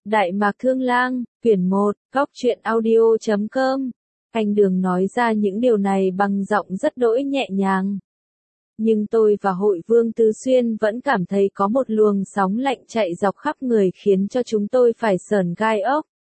Đại Mạc Thương Lang, quyển 1, góc truyện audio.com. Anh Đường nói ra những điều này bằng giọng rất đỗi nhẹ nhàng. Nhưng tôi và Hội Vương Tứ Xuyên vẫn cảm thấy có một luồng sóng lạnh chạy dọc khắp người khiến cho chúng tôi phải sởn gai ốc.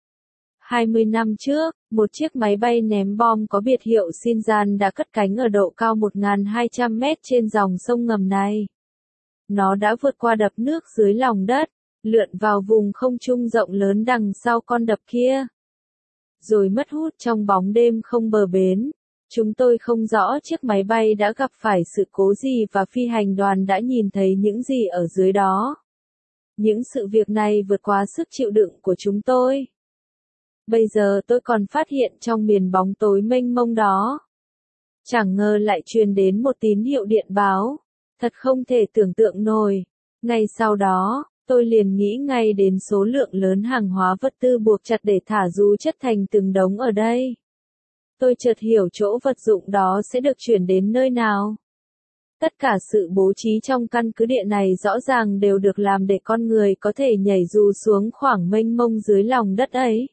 20 năm trước, một chiếc máy bay ném bom có biệt hiệu Xinjiang đã cất cánh ở độ cao 1.200 mét trên dòng sông ngầm này. Nó đã vượt qua đập nước dưới lòng đất, lượn vào vùng không trung rộng lớn đằng sau con đập kia, rồi mất hút trong bóng đêm không bờ bến. Chúng tôi không rõ chiếc máy bay đã gặp phải sự cố gì và phi hành đoàn đã nhìn thấy những gì ở dưới đó. Những sự việc này vượt quá sức chịu đựng của chúng tôi. Bây giờ tôi còn phát hiện trong miền bóng tối mênh mông đó, chẳng ngờ lại truyền đến một tín hiệu điện báo. Thật không thể tưởng tượng nổi. Ngay sau đó, tôi liền nghĩ ngay đến số lượng lớn hàng hóa vật tư buộc chặt để thả du chất thành từng đống ở đây. Tôi chợt hiểu chỗ vật dụng đó sẽ được chuyển đến nơi nào. Tất cả sự bố trí trong căn cứ địa này rõ ràng đều được làm để con người có thể nhảy dù xuống khoảng mênh mông dưới lòng đất ấy.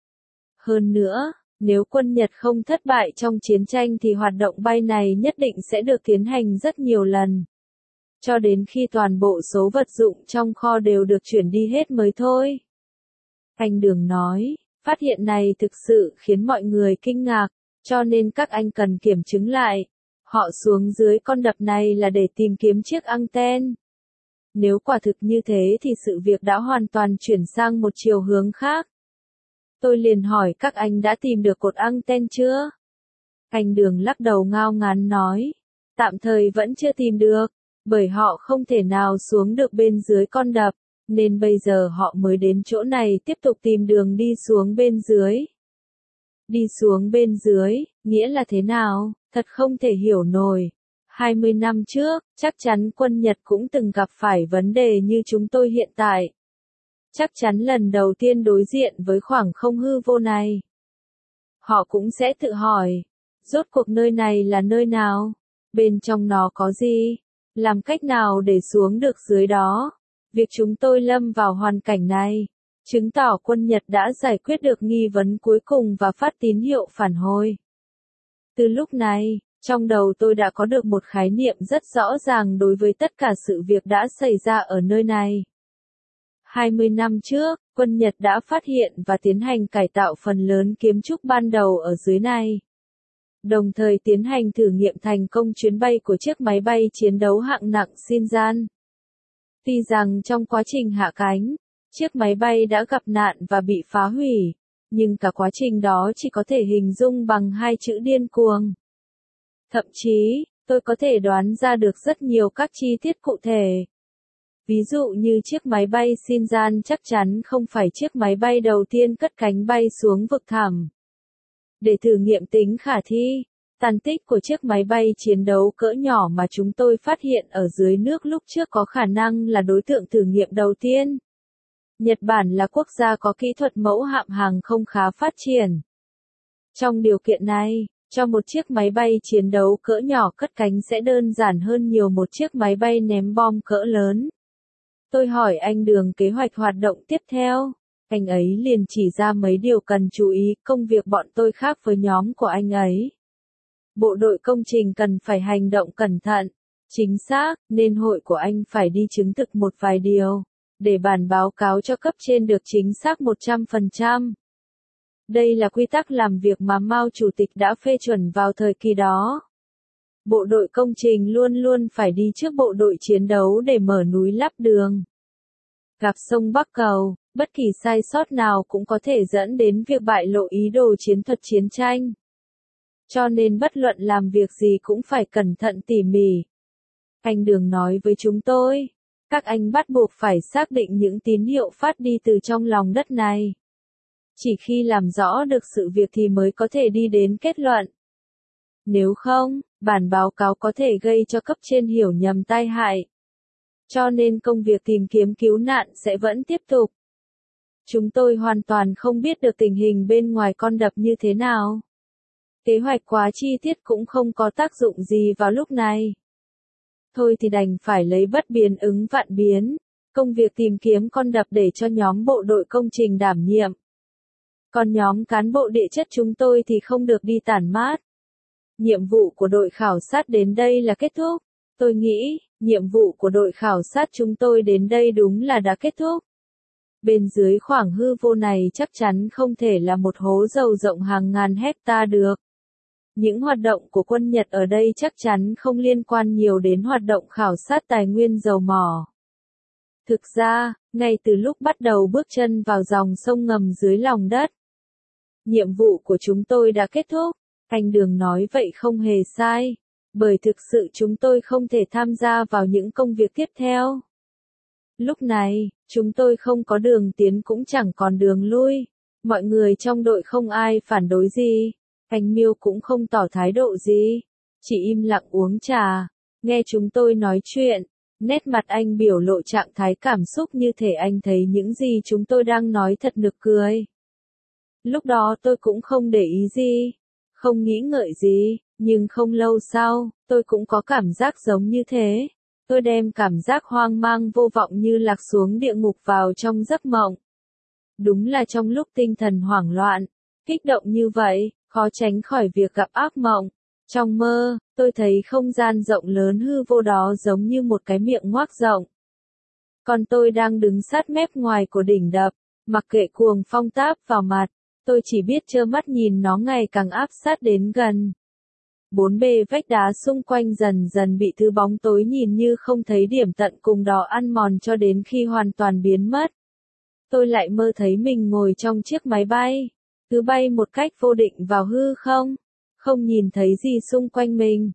Hơn nữa, nếu quân Nhật không thất bại trong chiến tranh thì hoạt động bay này nhất định sẽ được tiến hành rất nhiều lần, cho đến khi toàn bộ số vật dụng trong kho đều được chuyển đi hết mới thôi. Anh Đường nói, phát hiện này thực sự khiến mọi người kinh ngạc, cho nên các anh cần kiểm chứng lại. Họ xuống dưới con đập này là để tìm kiếm chiếc anten. Nếu quả thực như thế thì sự việc đã hoàn toàn chuyển sang một chiều hướng khác. Tôi liền hỏi các anh đã tìm được cột anten chưa? Anh Đường lắc đầu ngao ngán nói, tạm thời vẫn chưa tìm được, bởi họ không thể nào xuống được bên dưới con đập, nên bây giờ họ mới đến chỗ này tiếp tục tìm đường đi xuống bên dưới. Đi xuống bên dưới, nghĩa là thế nào? Thật không thể hiểu nổi. 20 năm trước, chắc chắn quân Nhật cũng từng gặp phải vấn đề như chúng tôi hiện tại. Chắc chắn lần đầu tiên đối diện với khoảng không hư vô này, họ cũng sẽ tự hỏi, rốt cuộc nơi này là nơi nào? Bên trong nó có gì? Làm cách nào để xuống được dưới đó? Việc chúng tôi lâm vào hoàn cảnh này, chứng tỏ quân Nhật đã giải quyết được nghi vấn cuối cùng và phát tín hiệu phản hồi. Từ lúc này, trong đầu tôi đã có được một khái niệm rất rõ ràng đối với tất cả sự việc đã xảy ra ở nơi này. 20 năm trước, quân Nhật đã phát hiện và tiến hành cải tạo phần lớn kiến trúc ban đầu ở dưới này, đồng thời tiến hành thử nghiệm thành công chuyến bay của chiếc máy bay chiến đấu hạng nặng Xinjiang. Tuy rằng trong quá trình hạ cánh, chiếc máy bay đã gặp nạn và bị phá hủy, nhưng cả quá trình đó chỉ có thể hình dung bằng hai chữ điên cuồng. Thậm chí, tôi có thể đoán ra được rất nhiều các chi tiết cụ thể. Ví dụ như chiếc máy bay Xinjiang chắc chắn không phải chiếc máy bay đầu tiên cất cánh bay xuống vực thẳm. Để thử nghiệm tính khả thi, tàn tích của chiếc máy bay chiến đấu cỡ nhỏ mà chúng tôi phát hiện ở dưới nước lúc trước có khả năng là đối tượng thử nghiệm đầu tiên. Nhật Bản là quốc gia có kỹ thuật mẫu hạm hàng không khá phát triển. Trong điều kiện này, cho một chiếc máy bay chiến đấu cỡ nhỏ cất cánh sẽ đơn giản hơn nhiều một chiếc máy bay ném bom cỡ lớn. Tôi hỏi anh Đường kế hoạch hoạt động tiếp theo. Anh ấy liền chỉ ra mấy điều cần chú ý. Công việc bọn tôi khác với nhóm của anh ấy. Bộ đội công trình cần phải hành động cẩn thận, chính xác, nên hội của anh phải đi chứng thực một vài điều, để bản báo cáo cho cấp trên được chính xác 100%. Đây là quy tắc làm việc mà Mao Chủ tịch đã phê chuẩn vào thời kỳ đó. Bộ đội công trình luôn luôn phải đi trước bộ đội chiến đấu để mở núi lắp đường. Gặp sông Bắc Cầu, bất kỳ sai sót nào cũng có thể dẫn đến việc bại lộ ý đồ chiến thuật chiến tranh. Cho nên bất luận làm việc gì cũng phải cẩn thận tỉ mỉ. Anh Đường nói với chúng tôi, các anh bắt buộc phải xác định những tín hiệu phát đi từ trong lòng đất này. Chỉ khi làm rõ được sự việc thì mới có thể đi đến kết luận. Nếu không, bản báo cáo có thể gây cho cấp trên hiểu nhầm tai hại. Cho nên công việc tìm kiếm cứu nạn sẽ vẫn tiếp tục. Chúng tôi hoàn toàn không biết được tình hình bên ngoài con đập như thế nào. Kế hoạch quá chi tiết cũng không có tác dụng gì vào lúc này. Thôi thì đành phải lấy bất biến ứng vạn biến. Công việc tìm kiếm con đập để cho nhóm bộ đội công trình đảm nhiệm. Còn nhóm cán bộ địa chất chúng tôi thì không được đi tản mát. Nhiệm vụ của đội khảo sát đến đây là kết thúc. Tôi nghĩ, nhiệm vụ của đội khảo sát chúng tôi đến đây đúng là đã kết thúc. Bên dưới khoảng hư vô này chắc chắn không thể là một hố dầu rộng hàng ngàn hecta được. Những hoạt động của quân Nhật ở đây chắc chắn không liên quan nhiều đến hoạt động khảo sát tài nguyên dầu mỏ. Thực ra, ngay từ lúc bắt đầu bước chân vào dòng sông ngầm dưới lòng đất, nhiệm vụ của chúng tôi đã kết thúc. Anh Đường nói vậy không hề sai, bởi thực sự chúng tôi không thể tham gia vào những công việc tiếp theo. Lúc này, chúng tôi không có đường tiến cũng chẳng còn đường lui. Mọi người trong đội không ai phản đối gì. Anh Miêu cũng không tỏ thái độ gì. Chỉ im lặng uống trà, nghe chúng tôi nói chuyện. Nét mặt anh biểu lộ trạng thái cảm xúc như thể anh thấy những gì chúng tôi đang nói thật nực cười. Lúc đó tôi cũng không để ý gì, không nghĩ ngợi gì, nhưng không lâu sau, tôi cũng có cảm giác giống như thế. Tôi đem cảm giác hoang mang vô vọng như lạc xuống địa ngục vào trong giấc mộng. Đúng là trong lúc tinh thần hoảng loạn, kích động như vậy, khó tránh khỏi việc gặp ác mộng. Trong mơ, tôi thấy không gian rộng lớn hư vô đó giống như một cái miệng ngoác rộng. Còn tôi đang đứng sát mép ngoài của đỉnh đập, mặc kệ cuồng phong táp vào mặt, tôi chỉ biết trơ mắt nhìn nó ngày càng áp sát đến gần. Bốn bề vách đá xung quanh dần dần bị thứ bóng tối nhìn như không thấy điểm tận cùng đó ăn mòn cho đến khi hoàn toàn biến mất. Tôi lại mơ thấy mình ngồi trong chiếc máy bay, cứ bay một cách vô định vào hư không, không nhìn thấy gì xung quanh mình,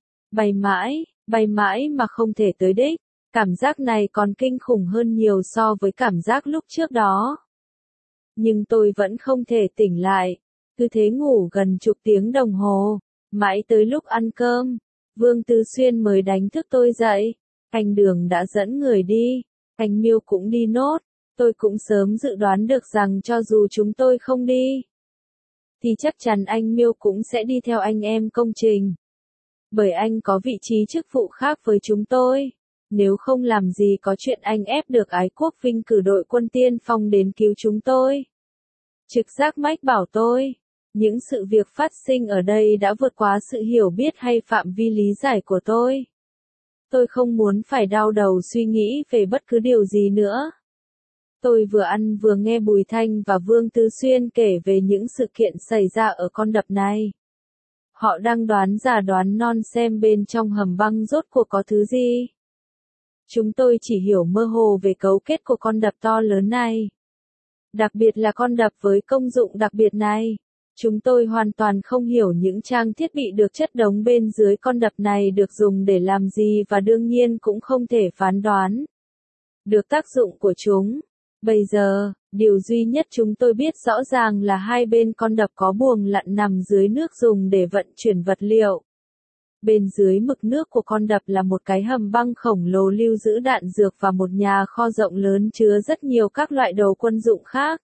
bay mãi mà không thể tới đích. Cảm giác này còn kinh khủng hơn nhiều so với cảm giác lúc trước đó. Nhưng tôi vẫn không thể tỉnh lại, cứ thế ngủ gần chục tiếng đồng hồ. Mãi tới lúc ăn cơm, Vương Tư Xuyên mới đánh thức tôi dậy. Anh Đường đã dẫn người đi, anh Miêu cũng đi nốt. Tôi cũng sớm dự đoán được rằng cho dù chúng tôi không đi, thì chắc chắn anh Miêu cũng sẽ đi theo anh em công trình. Bởi anh có vị trí chức vụ khác với chúng tôi. Nếu không làm gì có chuyện anh ép được Ái Quốc Vinh cử đội quân tiên phong đến cứu chúng tôi. Trực giác mách bảo tôi. Những sự việc phát sinh ở đây đã vượt quá sự hiểu biết hay phạm vi lý giải của tôi. Tôi không muốn phải đau đầu suy nghĩ về bất cứ điều gì nữa. Tôi vừa ăn vừa nghe Bùi Thanh và Vương Tư Xuyên kể về những sự kiện xảy ra ở con đập này. Họ đang đoán già đoán non xem bên trong hầm băng rốt cuộc có thứ gì. Chúng tôi chỉ hiểu mơ hồ về cấu kết của con đập to lớn này. Đặc biệt là con đập với công dụng đặc biệt này. Chúng tôi hoàn toàn không hiểu những trang thiết bị được chất đống bên dưới con đập này được dùng để làm gì và đương nhiên cũng không thể phán đoán được tác dụng của chúng. Bây giờ, điều duy nhất chúng tôi biết rõ ràng là hai bên con đập có buồng lặn nằm dưới nước dùng để vận chuyển vật liệu. Bên dưới mực nước của con đập là một cái hầm băng khổng lồ lưu giữ đạn dược và một nhà kho rộng lớn chứa rất nhiều các loại đồ quân dụng khác.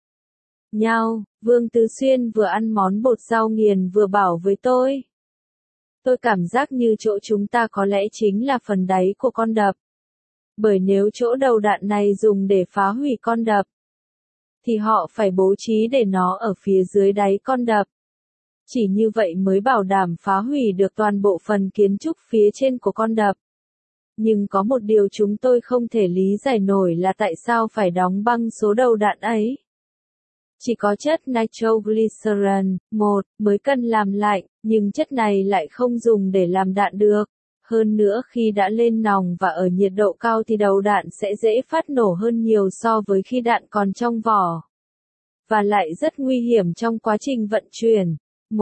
Vương Tư Xuyên vừa ăn món bột rau nghiền vừa bảo với tôi. Tôi cảm giác như chỗ chúng ta có lẽ chính là phần đáy của con đập. Bởi nếu chỗ đầu đạn này dùng để phá hủy con đập, thì họ phải bố trí để nó ở phía dưới đáy con đập. Chỉ như vậy mới bảo đảm phá hủy được toàn bộ phần kiến trúc phía trên của con đập. Nhưng có một điều chúng tôi không thể lý giải nổi là tại sao phải đóng băng số đầu đạn ấy. Chỉ có chất nitroglycerin, mới cần làm lạnh, nhưng chất này lại không dùng để làm đạn được. Hơn nữa khi đã lên nòng và ở nhiệt độ cao thì đầu đạn sẽ dễ phát nổ hơn nhiều so với khi đạn còn trong vỏ. Và lại rất nguy hiểm trong quá trình vận chuyển.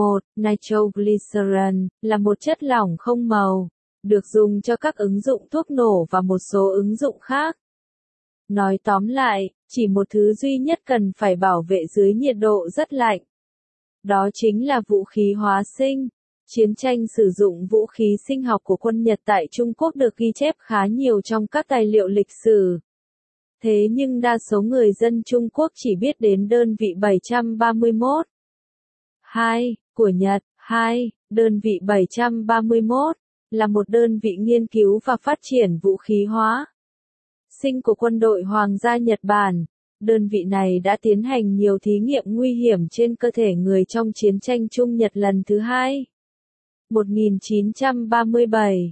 Nitroglycerin là một chất lỏng không màu, được dùng cho các ứng dụng thuốc nổ và một số ứng dụng khác. Nói tóm lại, chỉ một thứ duy nhất cần phải bảo vệ dưới nhiệt độ rất lạnh. Đó chính là vũ khí hóa sinh. Chiến tranh sử dụng vũ khí sinh học của quân Nhật tại Trung Quốc được ghi chép khá nhiều trong các tài liệu lịch sử. Thế nhưng đa số người dân Trung Quốc chỉ biết đến đơn vị 731. Của Nhật. Đơn vị 731 là một đơn vị nghiên cứu và phát triển vũ khí hóa sinh của quân đội Hoàng gia Nhật Bản. Đơn vị này đã tiến hành nhiều thí nghiệm nguy hiểm trên cơ thể người trong chiến tranh Trung Nhật lần thứ hai. 1937,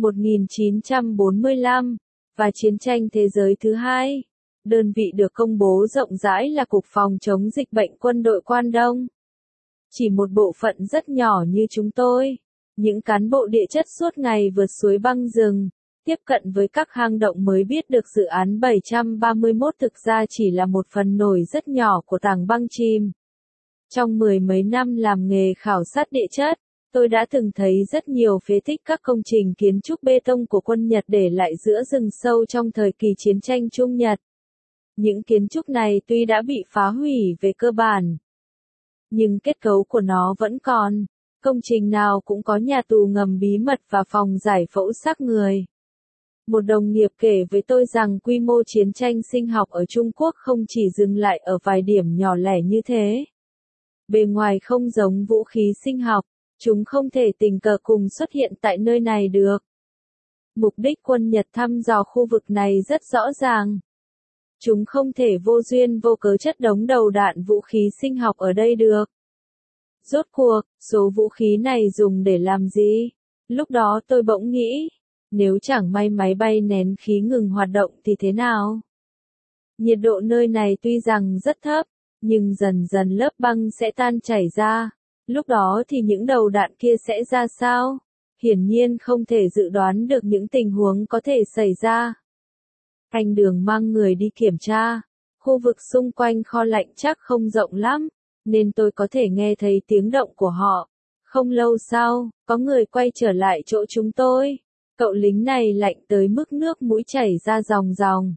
1945 và chiến tranh thế giới thứ hai. Đơn vị được công bố rộng rãi là Cục Phòng chống dịch bệnh Quân đội Quan Đông. Chỉ một bộ phận rất nhỏ như chúng tôi, những cán bộ địa chất suốt ngày vượt suối băng rừng, tiếp cận với các hang động mới biết được dự án 731 thực ra chỉ là một phần nổi rất nhỏ của tảng băng chìm. Trong mười mấy năm làm nghề khảo sát địa chất, tôi đã từng thấy rất nhiều phế tích các công trình kiến trúc bê tông của quân Nhật để lại giữa rừng sâu trong thời kỳ chiến tranh Trung Nhật. Những kiến trúc này tuy đã bị phá hủy về cơ bản, nhưng kết cấu của nó vẫn còn. Công trình nào cũng có nhà tù ngầm bí mật và phòng giải phẫu xác người. Một đồng nghiệp kể với tôi rằng quy mô chiến tranh sinh học ở Trung Quốc không chỉ dừng lại ở vài điểm nhỏ lẻ như thế. Bề ngoài không giống vũ khí sinh học, chúng không thể tình cờ cùng xuất hiện tại nơi này được. Mục đích quân Nhật thăm dò khu vực này rất rõ ràng. Chúng không thể vô duyên vô cớ chất đống đầu đạn vũ khí sinh học ở đây được. Rốt cuộc, số vũ khí này dùng để làm gì? Lúc đó tôi bỗng nghĩ, nếu chẳng may máy bay nén khí ngừng hoạt động thì thế nào? Nhiệt độ nơi này tuy rằng rất thấp, nhưng dần dần lớp băng sẽ tan chảy ra. Lúc đó thì những đầu đạn kia sẽ ra sao? Hiển nhiên không thể dự đoán được những tình huống có thể xảy ra. Anh Đường mang người đi kiểm tra. Khu vực xung quanh kho lạnh chắc không rộng lắm, nên tôi có thể nghe thấy tiếng động của họ. Không lâu sau, có người quay trở lại chỗ chúng tôi. Cậu lính này lạnh tới mức nước mũi chảy ra ròng ròng.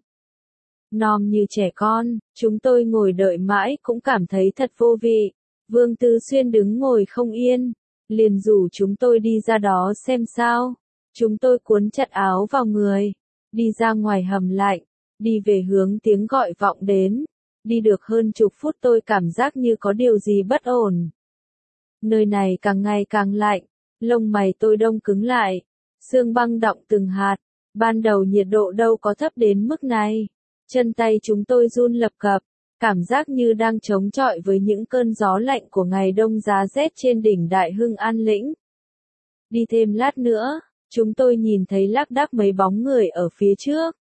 Nom như trẻ con, chúng tôi ngồi đợi mãi cũng cảm thấy thật vô vị. Vương Tư Xuyên đứng ngồi không yên, liền rủ chúng tôi đi ra đó xem sao. Chúng tôi cuốn chặt áo vào người, đi ra ngoài hầm lạnh, đi về hướng tiếng gọi vọng đến. Đi được hơn chục phút tôi cảm giác như có điều gì bất ổn. Nơi này càng ngày càng lạnh, lông mày tôi đông cứng lại, sương băng đọng từng hạt. Ban đầu nhiệt độ đâu có thấp đến mức này. Chân tay chúng tôi run lập cập, cảm giác như đang chống chọi với những cơn gió lạnh của ngày đông giá rét trên đỉnh Đại Hưng An Lĩnh. Đi thêm lát nữa, chúng tôi nhìn thấy lác đác mấy bóng người ở phía trước.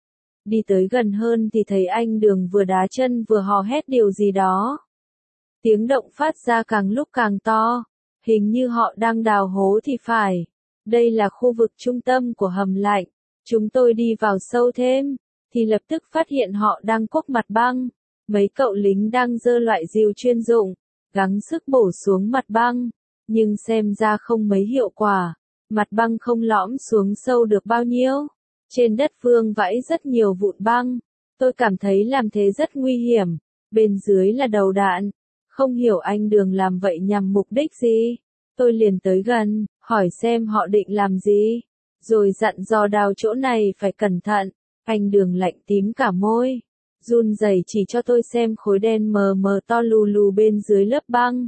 Đi tới gần hơn thì thấy anh Đường vừa đá chân vừa hò hét điều gì đó. Tiếng động phát ra càng lúc càng to, hình như họ đang đào hố thì phải. Đây là khu vực trung tâm của hầm lạnh. Chúng tôi đi vào sâu thêm, thì lập tức phát hiện họ đang cuốc mặt băng. Mấy cậu lính đang giơ loại rìu chuyên dụng, gắng sức bổ xuống mặt băng, nhưng xem ra không mấy hiệu quả. Mặt băng không lõm xuống sâu được bao nhiêu. Trên đất vương vãi rất nhiều vụn băng. Tôi cảm thấy làm thế rất nguy hiểm. Bên dưới là đầu đạn. Không hiểu anh Đường làm vậy nhằm mục đích gì. Tôi liền tới gần, hỏi xem họ định làm gì. Rồi dặn dò đào chỗ này phải cẩn thận. Anh Đường lạnh tím cả môi, run rẩy chỉ cho tôi xem khối đen mờ mờ to lù lù bên dưới lớp băng.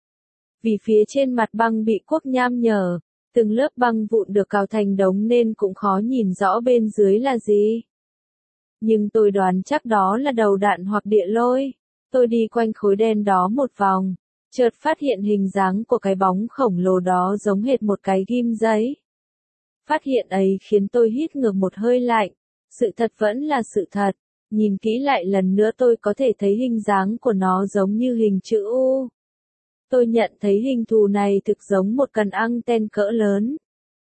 Vì phía trên mặt băng bị cuốc nham nhở, từng lớp băng vụn được cào thành đống nên cũng khó nhìn rõ bên dưới là gì. Nhưng tôi đoán chắc đó là đầu đạn hoặc địa lôi. Tôi đi quanh khối đen đó một vòng, chợt phát hiện hình dáng của cái bóng khổng lồ đó giống hệt một cái ghim giấy. Phát hiện ấy khiến tôi hít ngược một hơi lạnh. Sự thật vẫn là sự thật. Nhìn kỹ lại lần nữa tôi có thể thấy hình dáng của nó giống như hình chữ U. Tôi nhận thấy hình thù này thực giống một cần anten cỡ lớn.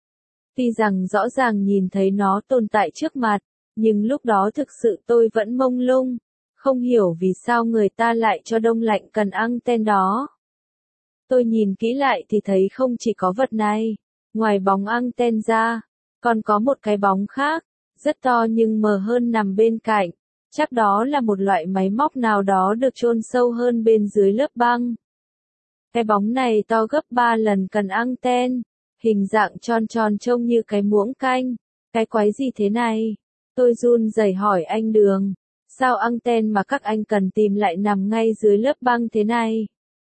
Tuy rằng rõ ràng nhìn thấy nó tồn tại trước mặt, nhưng lúc đó thực sự tôi vẫn mông lung, không hiểu vì sao người ta lại cho đông lạnh cần anten đó. Tôi nhìn kỹ lại thì thấy không chỉ có vật này, ngoài bóng anten ra, còn có một cái bóng khác, rất to nhưng mờ hơn nằm bên cạnh. Chắc đó là một loại máy móc nào đó được chôn sâu hơn bên dưới lớp băng. Cái bóng này to gấp 3 lần cần anten, hình dạng tròn tròn trông như cái muỗng canh. Cái quái gì thế này? Tôi run rẩy hỏi anh Đường, sao anten mà các anh cần tìm lại nằm ngay dưới lớp băng thế này?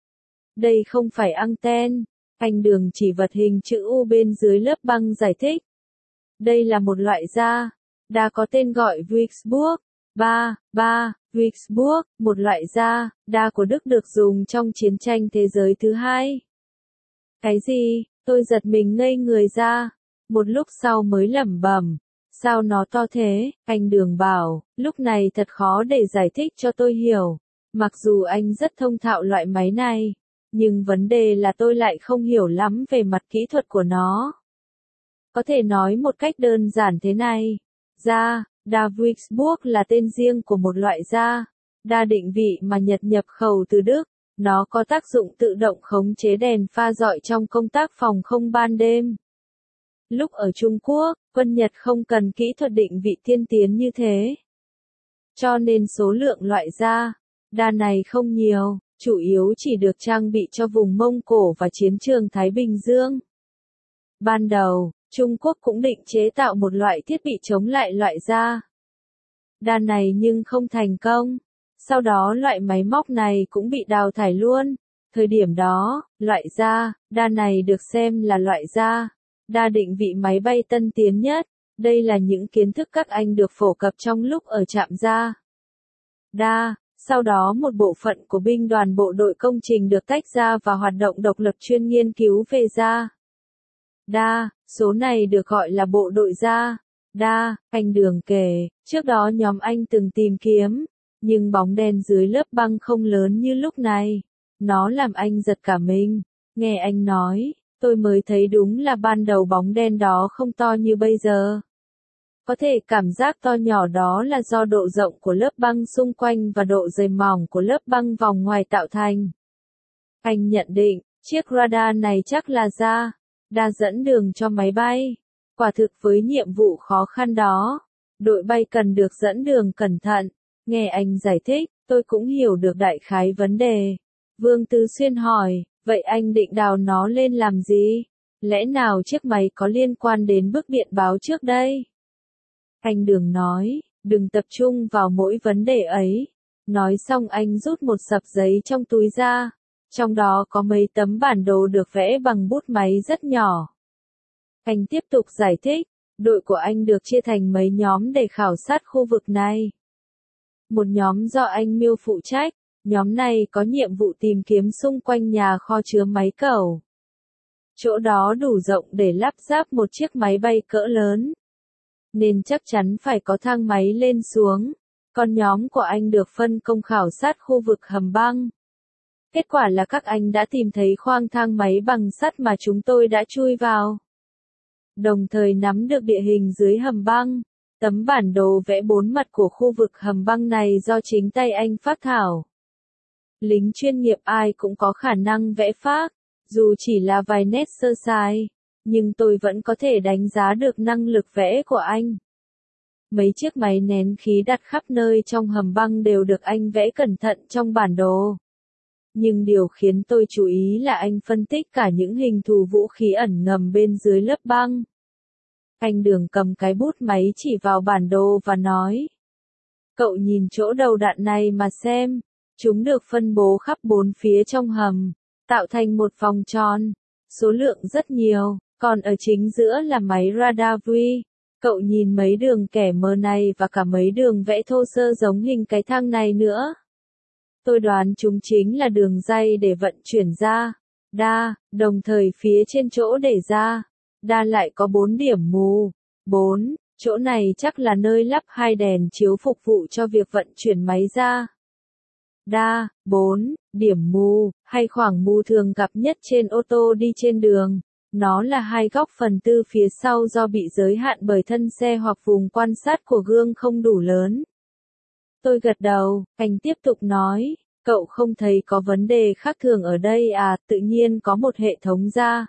Đây không phải anten, anh Đường chỉ vật hình chữ U bên dưới lớp băng giải thích. Đây là một loại da, Đa có tên gọi Duisburg. 3. Duisburg, một loại da, đa của Đức được dùng trong chiến tranh thế giới thứ hai. Cái gì? Tôi giật mình ngây người ra. Một lúc sau mới lẩm bẩm. Sao nó to thế? Anh Đường bảo, lúc này thật khó để giải thích cho tôi hiểu. Mặc dù anh rất thông thạo loại máy này, nhưng vấn đề là tôi lại không hiểu lắm về mặt kỹ thuật của nó. Có thể nói một cách đơn giản thế này. Da Duisburg là tên riêng của một loại da, đa định vị mà Nhật nhập khẩu từ Đức. Nó có tác dụng tự động khống chế đèn pha rọi trong công tác phòng không ban đêm. Lúc ở Trung Quốc, quân Nhật không cần kỹ thuật định vị tiên tiến như thế. Cho nên số lượng loại đa này không nhiều, chủ yếu chỉ được trang bị cho vùng Mông Cổ và chiến trường Thái Bình Dương. Ban đầu, Trung Quốc cũng định chế tạo một loại thiết bị chống lại loại đa này nhưng không thành công. Sau đó loại máy móc này cũng bị đào thải luôn. Thời điểm đó, loại đa này được xem là loại đa định vị máy bay tân tiến nhất. Đây là những kiến thức các anh được phổ cập trong lúc ở trạm đa. Sau đó một bộ phận của binh đoàn bộ đội công trình được tách ra và hoạt động độc lập chuyên nghiên cứu về đa. Số này được gọi là bộ đội đa. Anh Đường kể, trước đó nhóm anh từng tìm kiếm, nhưng bóng đen dưới lớp băng không lớn như lúc này. Nó làm anh giật cả mình. Nghe anh nói, tôi mới thấy đúng là ban đầu bóng đen đó không to như bây giờ. Có thể cảm giác to nhỏ đó là do độ rộng của lớp băng xung quanh và độ dày mỏng của lớp băng vòng ngoài tạo thành. Anh nhận định, chiếc radar này chắc là đa dẫn đường cho máy bay. Quả thực với nhiệm vụ khó khăn đó, đội bay cần được dẫn đường cẩn thận. Nghe anh giải thích, tôi cũng hiểu được đại khái vấn đề. Vương Tư Xuyên hỏi, vậy anh định đào nó lên làm gì? Lẽ nào chiếc máy có liên quan đến bức điện báo trước đây? Anh Đường nói, đừng tập trung vào mỗi vấn đề ấy. Nói xong anh rút một sập giấy trong túi ra. Trong đó có mấy tấm bản đồ được vẽ bằng bút máy rất nhỏ. Anh tiếp tục giải thích, đội của anh được chia thành mấy nhóm để khảo sát khu vực này. Một nhóm do anh Miêu phụ trách, nhóm này có nhiệm vụ tìm kiếm xung quanh nhà kho chứa máy cẩu. Chỗ đó đủ rộng để lắp ráp một chiếc máy bay cỡ lớn, nên chắc chắn phải có thang máy lên xuống. Còn nhóm của anh được phân công khảo sát khu vực hầm băng. Kết quả là các anh đã tìm thấy khoang thang máy bằng sắt mà chúng tôi đã chui vào. Đồng thời nắm được địa hình dưới hầm băng. Tấm bản đồ vẽ 4 mặt của khu vực hầm băng này do chính tay anh phác thảo. Lính chuyên nghiệp ai cũng có khả năng vẽ phác, dù chỉ là vài nét sơ sài, nhưng tôi vẫn có thể đánh giá được năng lực vẽ của anh. Mấy chiếc máy nén khí đặt khắp nơi trong hầm băng đều được anh vẽ cẩn thận trong bản đồ. Nhưng điều khiến tôi chú ý là anh phân tích cả những hình thù vũ khí ẩn ngầm bên dưới lớp băng. Anh Đường cầm cái bút máy chỉ vào bản đồ và nói. Cậu nhìn chỗ đầu đạn này mà xem. Chúng được phân bố khắp 4 phía trong hầm, tạo thành một vòng tròn. Số lượng rất nhiều, còn ở chính giữa là máy radar Vui. Cậu nhìn mấy đường kẻ mờ này và cả mấy đường vẽ thô sơ giống hình cái thang này nữa. Tôi đoán chúng chính là đường ray để vận chuyển đa, đồng thời phía trên chỗ để đa lại có 4 điểm mù. 4, chỗ này chắc là nơi lắp 2 đèn chiếu phục vụ cho việc vận chuyển máy đa. 4, điểm mù, hay khoảng mù thường gặp nhất trên ô tô đi trên đường. Nó là 2 góc phần tư phía sau do bị giới hạn bởi thân xe hoặc vùng quan sát của gương không đủ lớn. Tôi gật đầu, anh tiếp tục nói, cậu không thấy có vấn đề khác thường ở đây à, tự nhiên có một hệ thống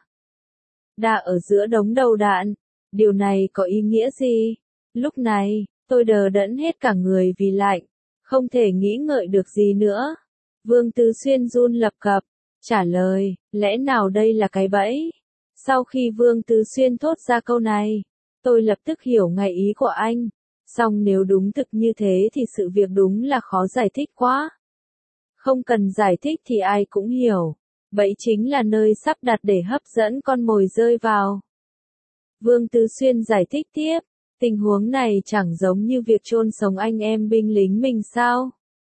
đa ở giữa đống đầu đạn. Điều này có ý nghĩa gì? Lúc này, tôi đờ đẫn hết cả người vì lạnh, không thể nghĩ ngợi được gì nữa. Vương Tư Xuyên run lập cập, trả lời, lẽ nào đây là cái bẫy? Sau khi Vương Tư Xuyên thốt ra câu này, tôi lập tức hiểu ngay ý của anh. Song nếu đúng thực như thế thì sự việc đúng là khó giải thích quá. Không cần giải thích thì ai cũng hiểu. Bẫy chính là nơi sắp đặt để hấp dẫn con mồi rơi vào. Vương Tư Xuyên giải thích tiếp, Tình huống này chẳng giống như việc chôn sống anh em binh lính mình sao?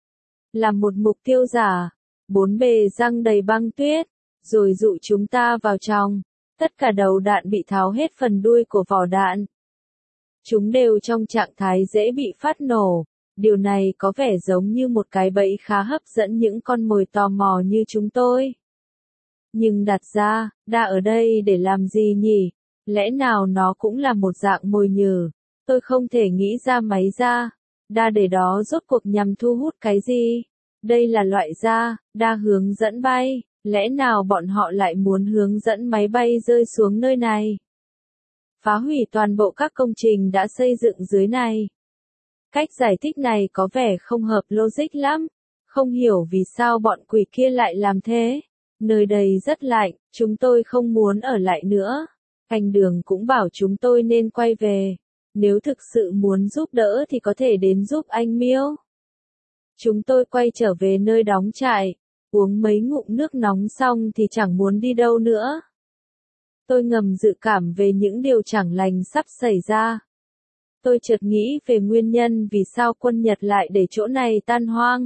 Là một mục tiêu giả, bốn bề răng đầy băng tuyết, rồi dụ chúng ta vào trong. Tất cả đầu đạn bị tháo hết phần đuôi của vỏ đạn. Chúng đều trong trạng thái dễ bị phát nổ. Điều này có vẻ giống như một cái bẫy khá hấp dẫn những con mồi tò mò như chúng tôi. Nhưng đặt ra, đa ở đây để làm gì nhỉ? Lẽ nào nó cũng là một dạng mồi nhử? Tôi không thể nghĩ ra máy đa để đó rốt cuộc nhằm thu hút cái gì? Đây là loại đa hướng dẫn bay. Lẽ nào bọn họ lại muốn hướng dẫn máy bay rơi xuống nơi này? Phá hủy toàn bộ các công trình đã xây dựng dưới này. Cách giải thích này có vẻ không hợp logic lắm. Không hiểu vì sao bọn quỷ kia lại làm thế. Nơi đây rất lạnh, chúng tôi không muốn ở lại nữa. Hành đường cũng bảo chúng tôi nên quay về. Nếu thực sự muốn giúp đỡ thì có thể đến giúp anh Miêu. Chúng tôi quay trở về nơi đóng trại. Uống mấy ngụm nước nóng xong thì chẳng muốn đi đâu nữa. Tôi ngầm dự cảm về những điều chẳng lành sắp xảy ra. Tôi chợt nghĩ về nguyên nhân vì sao quân Nhật lại để chỗ này tan hoang.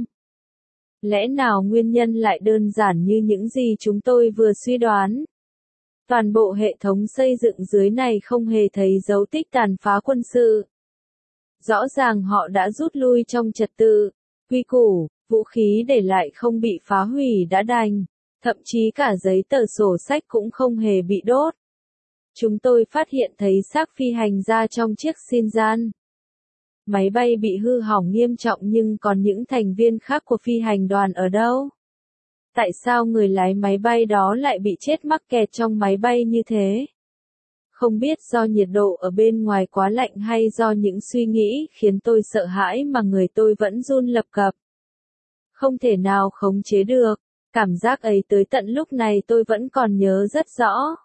Lẽ nào nguyên nhân lại đơn giản như những gì chúng tôi vừa suy đoán? Toàn bộ hệ thống xây dựng dưới này không hề thấy dấu tích tàn phá quân sự. Rõ ràng họ đã rút lui trong trật tự, quy củ, vũ khí để lại không bị phá hủy đã đành. Thậm chí cả giấy tờ sổ sách cũng không hề bị đốt. Chúng tôi phát hiện thấy xác phi hành gia trong chiếc Shinjan. Máy bay bị hư hỏng nghiêm trọng nhưng còn những thành viên khác của phi hành đoàn ở đâu? Tại sao người lái máy bay đó lại bị chết mắc kẹt trong máy bay như thế? Không biết do nhiệt độ ở bên ngoài quá lạnh hay do những suy nghĩ khiến tôi sợ hãi mà người tôi vẫn run lập cập. Không thể nào khống chế được. Cảm giác ấy tới tận lúc này tôi vẫn còn nhớ rất rõ.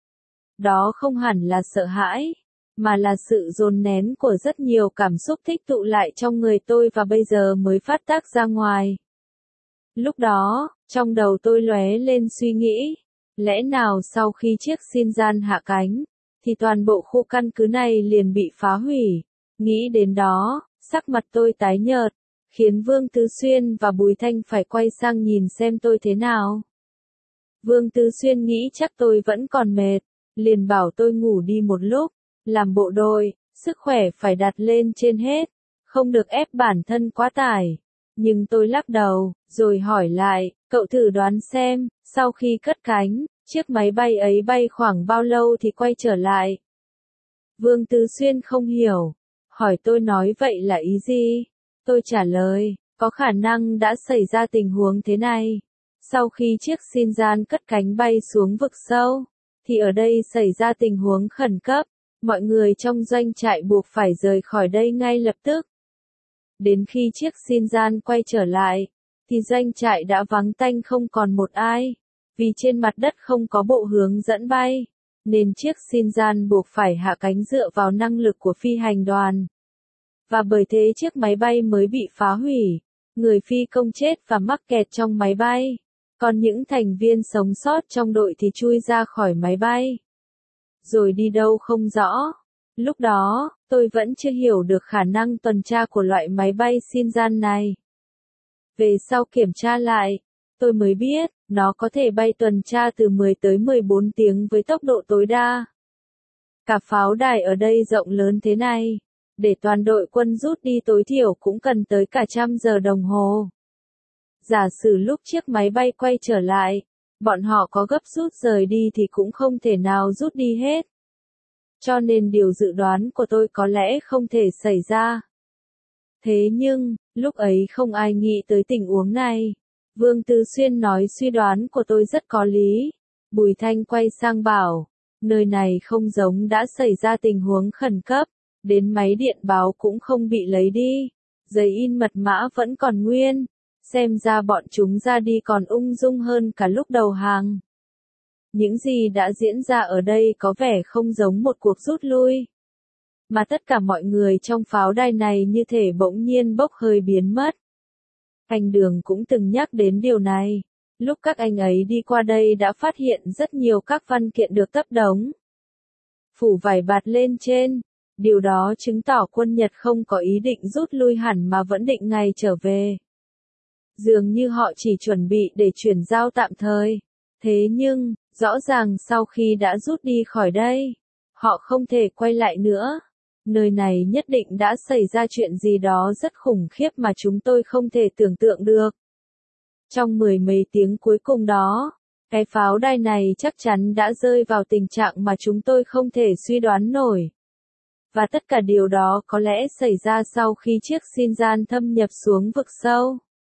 Đó không hẳn là sợ hãi, mà là sự dồn nén của rất nhiều cảm xúc tích tụ lại trong người tôi và bây giờ mới phát tác ra ngoài. Lúc đó, trong đầu tôi lóe lên suy nghĩ, lẽ nào sau khi chiếc Shinjan hạ cánh, thì toàn bộ khu căn cứ này liền bị phá hủy. Nghĩ đến đó, sắc mặt tôi tái nhợt, khiến Vương Tứ Xuyên và Bùi Thanh phải quay sang nhìn xem tôi thế nào. Vương Tứ Xuyên nghĩ chắc tôi vẫn còn mệt, liền bảo tôi ngủ đi một lúc, làm bộ đội, sức khỏe phải đặt lên trên hết, không được ép bản thân quá tải. Nhưng tôi lắc đầu, rồi hỏi lại, cậu thử đoán xem, sau khi cất cánh, chiếc máy bay ấy bay khoảng bao lâu thì quay trở lại? Vương Tứ Xuyên không hiểu, hỏi tôi nói vậy là ý gì? Tôi trả lời, có khả năng đã xảy ra tình huống thế này. Sau khi chiếc Shinjan cất cánh bay xuống vực sâu, thì ở đây xảy ra tình huống khẩn cấp, mọi người trong doanh trại buộc phải rời khỏi đây ngay lập tức. Đến khi chiếc Shinjan quay trở lại, thì doanh trại đã vắng tanh không còn một ai, vì trên mặt đất không có bộ hướng dẫn bay, nên chiếc Shinjan buộc phải hạ cánh dựa vào năng lực của phi hành đoàn. Và bởi thế chiếc máy bay mới bị phá hủy, người phi công chết và mắc kẹt trong máy bay. Còn những thành viên sống sót trong đội thì chui ra khỏi máy bay. Rồi đi đâu không rõ. Lúc đó, tôi vẫn chưa hiểu được khả năng tuần tra của loại máy bay Shinjan này. Về sau kiểm tra lại, tôi mới biết, nó có thể bay tuần tra từ 10 tới 14 tiếng với tốc độ tối đa. Cả pháo đài ở đây rộng lớn thế này, để toàn đội quân rút đi tối thiểu cũng cần tới cả 100 giờ đồng hồ. Giả sử lúc chiếc máy bay quay trở lại, bọn họ có gấp rút rời đi thì cũng không thể nào rút đi hết. Cho nên điều dự đoán của tôi có lẽ không thể xảy ra. Thế nhưng, lúc ấy không ai nghĩ tới tình huống này. Vương Tứ Xuyên nói suy đoán của tôi rất có lý. Bùi Thanh quay sang bảo, nơi này không giống đã xảy ra tình huống khẩn cấp, đến máy điện báo cũng không bị lấy đi, giấy in mật mã vẫn còn nguyên. Xem ra bọn chúng ra đi còn ung dung hơn cả lúc đầu hàng. Những gì đã diễn ra ở đây có vẻ không giống một cuộc rút lui. Mà tất cả mọi người trong pháo đài này như thể bỗng nhiên bốc hơi biến mất. Hành đường cũng từng nhắc đến điều này. Lúc các anh ấy đi qua đây đã phát hiện rất nhiều các văn kiện được tấp đống. Phủ vải bạt lên trên. Điều đó chứng tỏ quân Nhật không có ý định rút lui hẳn mà vẫn định ngày trở về. Dường như họ chỉ chuẩn bị để chuyển giao tạm thời. Thế nhưng, rõ ràng sau khi đã rút đi khỏi đây, họ không thể quay lại nữa. Nơi này nhất định đã xảy ra chuyện gì đó rất khủng khiếp mà chúng tôi không thể tưởng tượng được. Trong mười mấy tiếng cuối cùng đó, cái pháo đài này chắc chắn đã rơi vào tình trạng mà chúng tôi không thể suy đoán nổi. Và tất cả điều đó có lẽ xảy ra sau khi chiếc Shinjan thâm nhập xuống vực sâu.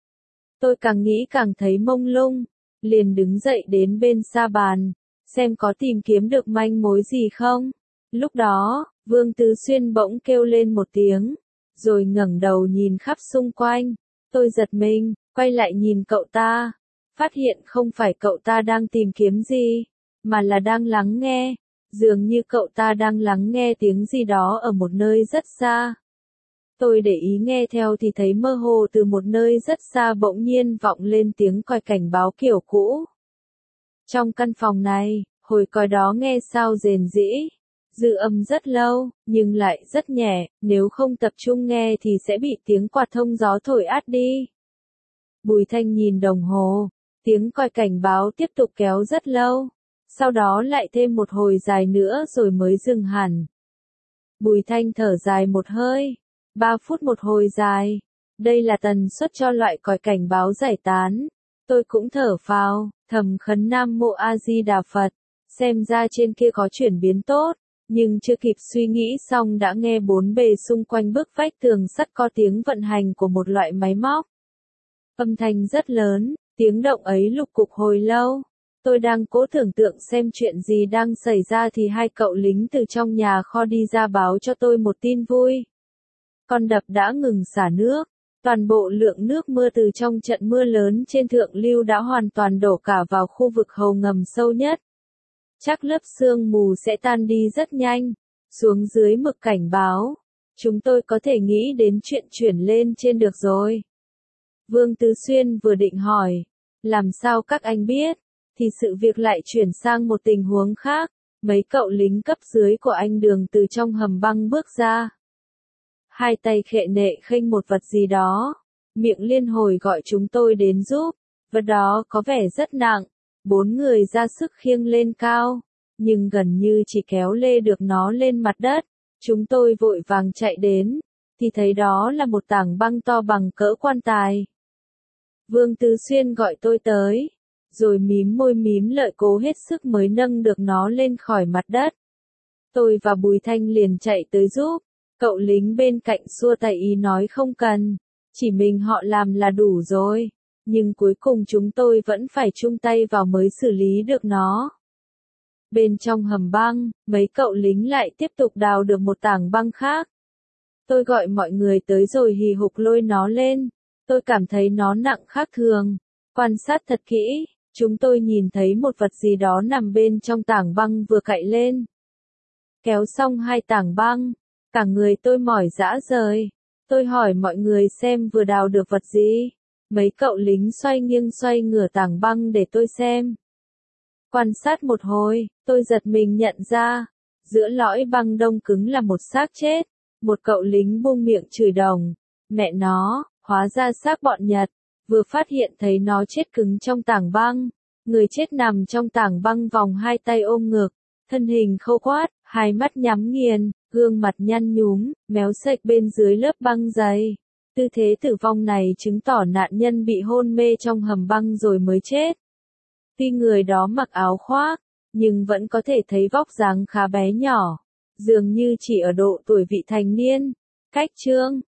Tôi càng nghĩ càng thấy mông lung, liền đứng dậy đến bên sa bàn, xem có tìm kiếm được manh mối gì không. Lúc đó, Vương Tứ Xuyên bỗng kêu lên một tiếng, rồi ngẩng đầu nhìn khắp xung quanh. Tôi giật mình, quay lại nhìn cậu ta, phát hiện không phải cậu ta đang tìm kiếm gì, mà là đang lắng nghe. Dường như cậu ta đang lắng nghe tiếng gì đó ở một nơi rất xa. Tôi để ý nghe theo thì thấy mơ hồ từ một nơi rất xa bỗng nhiên vọng lên tiếng còi cảnh báo kiểu cũ. Trong căn phòng này, hồi còi đó nghe sao rền rĩ, dư âm rất lâu, nhưng lại rất nhẹ, nếu không tập trung nghe thì sẽ bị tiếng quạt thông gió thổi át đi. Bùi Thanh nhìn đồng hồ, tiếng còi cảnh báo tiếp tục kéo rất lâu, sau đó lại thêm một hồi dài nữa rồi mới dừng hẳn. Bùi Thanh thở dài một hơi, 3 phút một hồi dài, đây là tần suất cho loại còi cảnh báo giải tán. Tôi cũng thở phào, thầm khấn Nam Mô A Di Đà Phật, xem ra trên kia có chuyển biến tốt, nhưng chưa kịp suy nghĩ xong đã nghe bốn bề xung quanh bức vách tường sắt có tiếng vận hành của một loại máy móc. Âm thanh rất lớn, tiếng động ấy lục cục hồi lâu. Tôi đang cố tưởng tượng xem chuyện gì đang xảy ra thì hai cậu lính từ trong nhà kho đi ra báo cho tôi một tin vui. Con đập đã ngừng xả nước, toàn bộ lượng nước mưa từ trong trận mưa lớn trên thượng lưu đã hoàn toàn đổ cả vào khu vực hầu ngầm sâu nhất. Chắc lớp sương mù sẽ tan đi rất nhanh, xuống dưới mực cảnh báo. Chúng tôi có thể nghĩ đến chuyện chuyển lên trên được rồi. Vương Tứ Xuyên vừa định hỏi, làm sao các anh biết, thì sự việc lại chuyển sang một tình huống khác. Mấy cậu lính cấp dưới của anh Đường từ trong hầm băng bước ra. Hai tay khệ nệ khênh một vật gì đó, miệng liên hồi gọi chúng tôi đến giúp. Vật đó có vẻ rất nặng, 4 người ra sức khiêng lên cao, nhưng gần như chỉ kéo lê được nó lên mặt đất. Chúng tôi vội vàng chạy đến, thì thấy đó là một tảng băng to bằng cỡ quan tài. Vương Tứ Xuyên gọi tôi tới, rồi mím môi mím lợi cố hết sức mới nâng được nó lên khỏi mặt đất. Tôi và Bùi Thanh liền chạy tới giúp, cậu lính bên cạnh xua tay ý nói không cần, chỉ mình họ làm là đủ rồi, nhưng cuối cùng chúng tôi vẫn phải chung tay vào mới xử lý được nó. Bên trong hầm băng, mấy cậu lính lại tiếp tục đào được một tảng băng khác. Tôi gọi mọi người tới rồi hì hục lôi nó lên, tôi cảm thấy nó nặng khác thường. Quan sát thật kỹ, chúng tôi nhìn thấy một vật gì đó nằm bên trong tảng băng vừa cạy lên. Kéo xong hai tảng băng, cả người tôi mỏi rã rời. Tôi hỏi mọi người xem vừa đào được vật gì. Mấy cậu lính xoay nghiêng xoay ngửa tảng băng để tôi xem. Quan sát một hồi, tôi giật mình nhận ra, giữa lõi băng đông cứng là một xác chết. Một cậu lính buông miệng chửi đồng, mẹ nó, hóa ra xác bọn Nhật, vừa phát hiện thấy nó chết cứng trong tảng băng. Người chết nằm trong tảng băng vòng hai tay ôm ngực, thân hình khô quát, hai mắt nhắm nghiền, gương mặt nhăn nhúm, méo sạch bên dưới lớp băng dày. Tư thế tử vong này chứng tỏ nạn nhân bị hôn mê trong hầm băng rồi mới chết. Tuy người đó mặc áo khoác, nhưng vẫn có thể thấy vóc dáng khá bé nhỏ, dường như chỉ ở độ tuổi vị thành niên. Cách chương